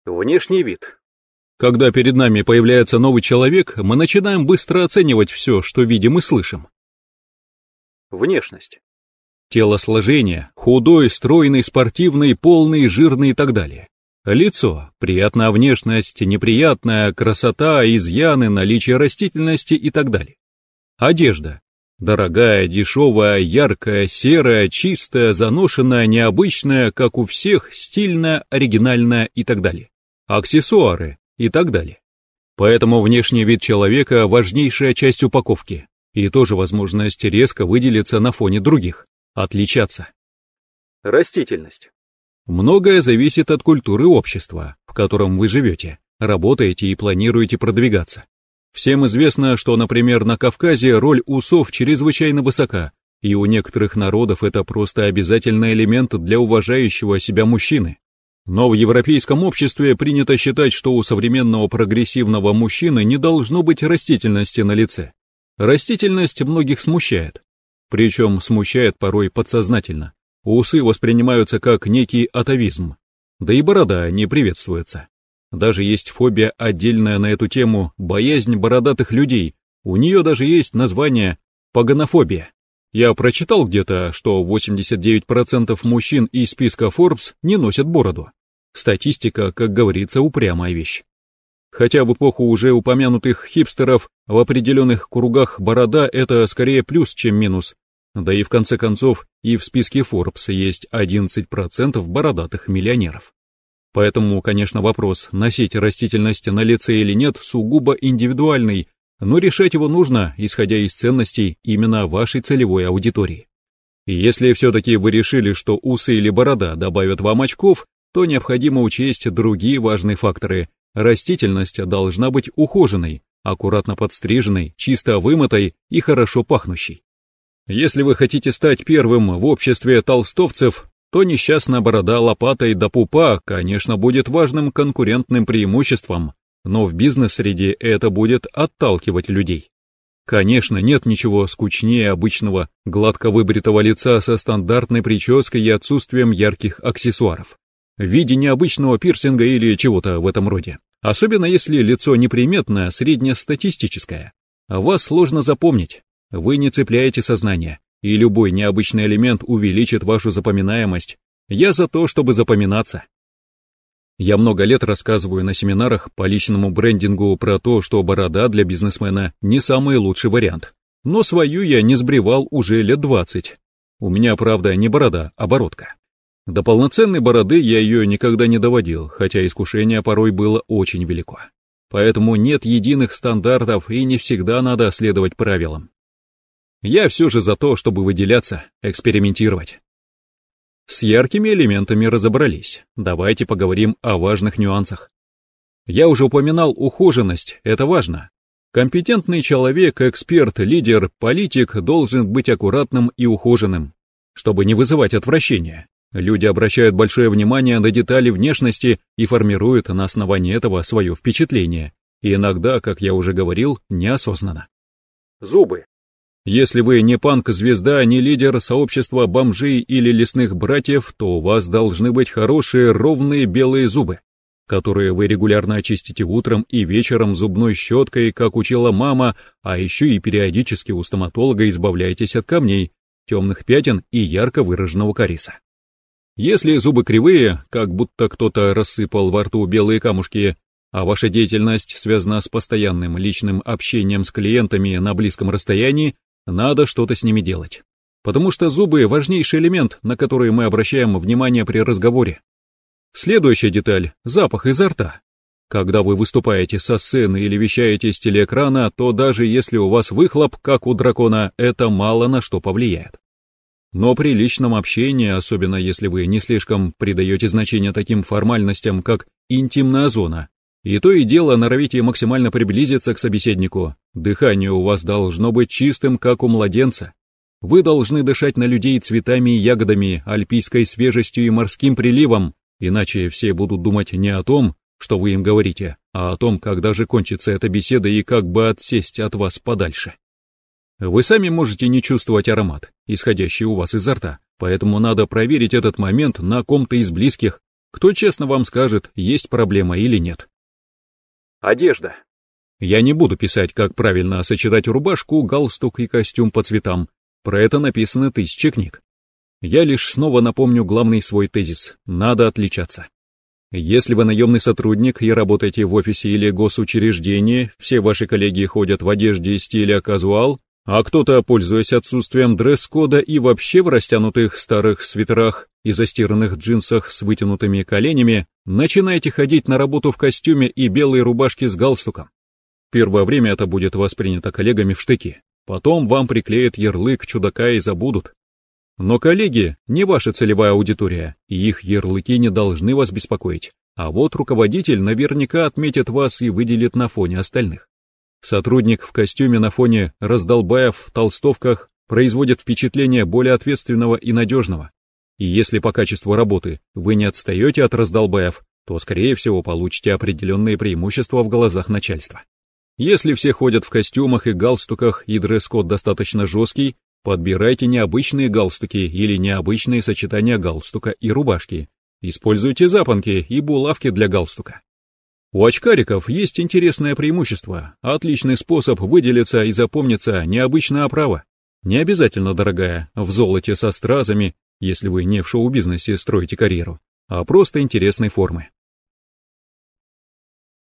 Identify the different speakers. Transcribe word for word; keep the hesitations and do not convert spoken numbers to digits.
Speaker 1: Внешний вид. Когда перед нами появляется новый человек, мы начинаем быстро оценивать все, что видим и слышим. Внешность. Телосложение – худой, стройный, спортивный, полный, жирный и так далее. Лицо – приятная внешность, неприятная, красота, изъяны, наличие растительности и так далее. Одежда – дорогая, дешевая, яркая, серая, чистая, заношенная, необычная, как у всех, стильная, оригинальная и так далее. Аксессуары и так далее. Поэтому внешний вид человека – важнейшая часть упаковки и тоже возможность резко выделиться на фоне других. Отличаться. Растительность. Многое зависит от культуры общества, в котором вы живете, работаете и планируете продвигаться. Всем известно, что, например, на Кавказе роль усов чрезвычайно высока, и у некоторых народов это просто обязательный элемент для уважающего себя мужчины. Но в европейском обществе принято считать, что у современного прогрессивного мужчины не должно быть растительности на лице. Растительность многих смущает. Причем смущает порой подсознательно. Усы воспринимаются как некий атавизм. Да и борода не приветствуется. Даже есть фобия отдельная на эту тему, боязнь бородатых людей. У нее даже есть название паганофобия. Я прочитал где-то, что восемьдесят девять процентов мужчин из списка Forbes не носят бороду. Статистика, как говорится, упрямая вещь. Хотя в эпоху уже упомянутых хипстеров в определенных кругах борода это скорее плюс, чем минус. Да и в конце концов и в списке Forbes есть одиннадцать процентов бородатых миллионеров. Поэтому, конечно, вопрос, носить растительность на лице или нет, сугубо индивидуальный, но решать его нужно, исходя из ценностей именно вашей целевой аудитории. И если все-таки вы решили, что усы или борода добавят вам очков, то необходимо учесть другие важные факторы. Растительность должна быть ухоженной, аккуратно подстриженной, чисто вымытой и хорошо пахнущей. Если вы хотите стать первым в обществе толстовцев, то несчастная борода лопатой до пупа, конечно, будет важным конкурентным преимуществом, но в бизнес-среде это будет отталкивать людей. Конечно, нет ничего скучнее обычного гладко выбритого лица со стандартной прической и отсутствием ярких аксессуаров в виде необычного пирсинга или чего-то в этом роде. Особенно если лицо неприметное, среднестатистическое. Вас сложно запомнить, вы не цепляете сознание, и любой необычный элемент увеличит вашу запоминаемость. Я за то, чтобы запоминаться. Я много лет рассказываю на семинарах по личному брендингу про то, что борода для бизнесмена не самый лучший вариант. Но свою я не сбривал уже лет двадцать. У меня, правда, не борода, а бородка. До полноценной бороды я ее никогда не доводил, хотя искушение порой было очень велико. Поэтому нет единых стандартов и не всегда надо следовать правилам. Я все же за то, чтобы выделяться, экспериментировать. С яркими элементами разобрались, давайте поговорим о важных нюансах. Я уже упоминал ухоженность, это важно. Компетентный человек, эксперт, лидер, политик должен быть аккуратным и ухоженным, чтобы не вызывать отвращения. Люди обращают большое внимание на детали внешности и формируют на основании этого свое впечатление, и иногда, как я уже говорил, неосознанно. Зубы. Если вы не панк-звезда, не лидер сообщества бомжей или лесных братьев, то у вас должны быть хорошие ровные белые зубы, которые вы регулярно очистите утром и вечером зубной щеткой, как учила мама, а еще и периодически у стоматолога избавляйтесь от камней, темных пятен и ярко выраженного кариеса. Если зубы кривые, как будто кто-то рассыпал во рту белые камушки, а ваша деятельность связана с постоянным личным общением с клиентами на близком расстоянии, надо что-то с ними делать. Потому что зубы – важнейший элемент, на который мы обращаем внимание при разговоре. Следующая деталь – запах изо рта. Когда вы выступаете со сцены или вещаете с телеэкрана, то даже если у вас выхлоп, как у дракона, это мало на что повлияет. Но при личном общении, особенно если вы не слишком придаете значение таким формальностям, как интимная зона, и то и дело норовите максимально приблизиться к собеседнику, дыхание у вас должно быть чистым, как у младенца. Вы должны дышать на людей цветами и ягодами, альпийской свежестью и морским приливом, иначе все будут думать не о том, что вы им говорите, а о том, когда же кончится эта беседа и как бы отсесть от вас подальше. Вы сами можете не чувствовать аромат, исходящий у вас изо рта, поэтому надо проверить этот момент на ком-то из близких, Кто честно вам скажет, есть проблема или нет. Одежда. Я не буду писать, как правильно сочетать рубашку, галстук и костюм по цветам. Про это написаны тысячи книг. Я лишь снова напомню главный свой тезис. Надо отличаться. Если вы наемный сотрудник и работаете в офисе или госучреждении, все ваши коллеги ходят в одежде стиля казуал, а кто-то, пользуясь отсутствием дресс-кода и вообще в растянутых старых свитерах и застиранных джинсах с вытянутыми коленями, начинаете ходить на работу в костюме и белой рубашке с галстуком. Первое время это будет воспринято коллегами в штыки, потом вам приклеят ярлык чудака и забудут. Но коллеги не ваша целевая аудитория, и их ярлыки не должны вас беспокоить, а вот руководитель наверняка отметит вас и выделит на фоне остальных. Сотрудник в костюме на фоне раздолбаев в толстовках производит впечатление более ответственного и надежного. И если по качеству работы вы не отстаете от раздолбаев, то, скорее всего, получите определенные преимущества в глазах начальства. Если все ходят в костюмах и галстуках и дресс-код достаточно жесткий, подбирайте необычные галстуки или необычные сочетания галстука и рубашки. Используйте запонки и булавки для галстука. У очкариков есть интересное преимущество, отличный способ выделиться и запомниться необычная оправа. Не обязательно дорогая, в золоте со стразами, если вы не в шоу-бизнесе строите карьеру, а просто интересной формы.